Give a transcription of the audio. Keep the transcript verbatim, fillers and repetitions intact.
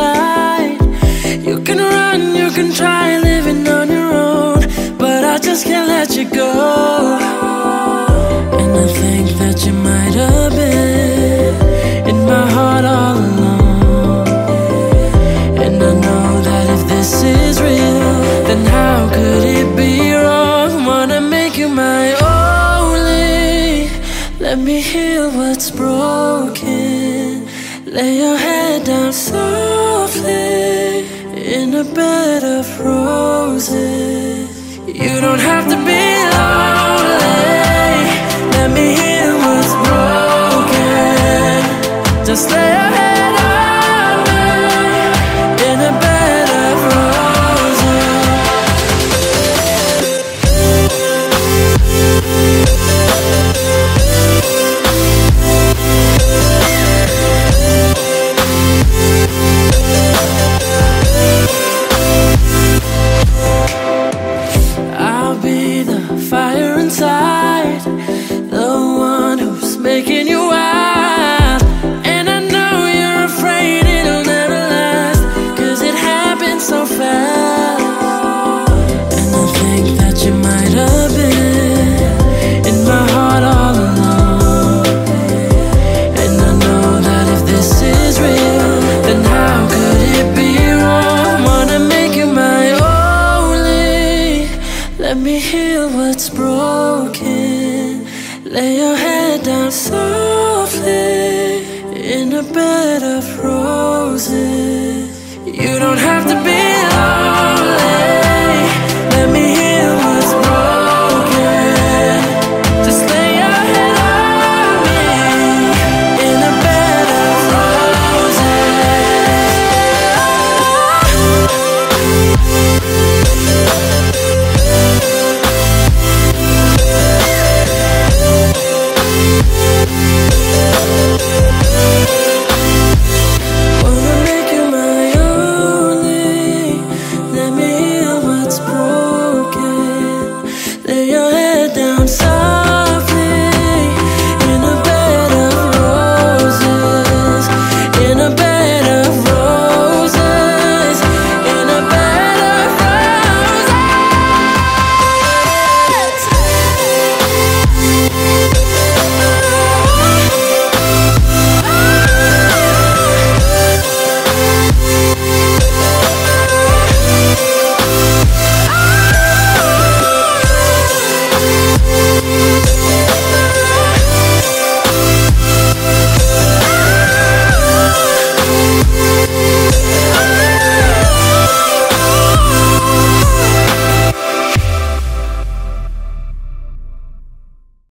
inside. You can run, you can try living on your own, but I just can't let you go. And I think that you might have been in my heart all along. And I know that if this is real, then how could it be wrong? Wanna make you my only. Let me heal what's broken. Lay your head down softly in a bed of roses. You don't have to be lonely. Let me heal what's broken. Just lay your head on me in a bed of roses. I'll be the fire inside, the one who's making you wild. And I know you're afraid it'll never last, 'cause it happens so fast. And I think that you might have been in my heart all along. And I know that if this is real, then how could it be wrong? Wanna make you my only. Let me heal what's broken. Lay your head down softly in a bed of roses. You don't have to be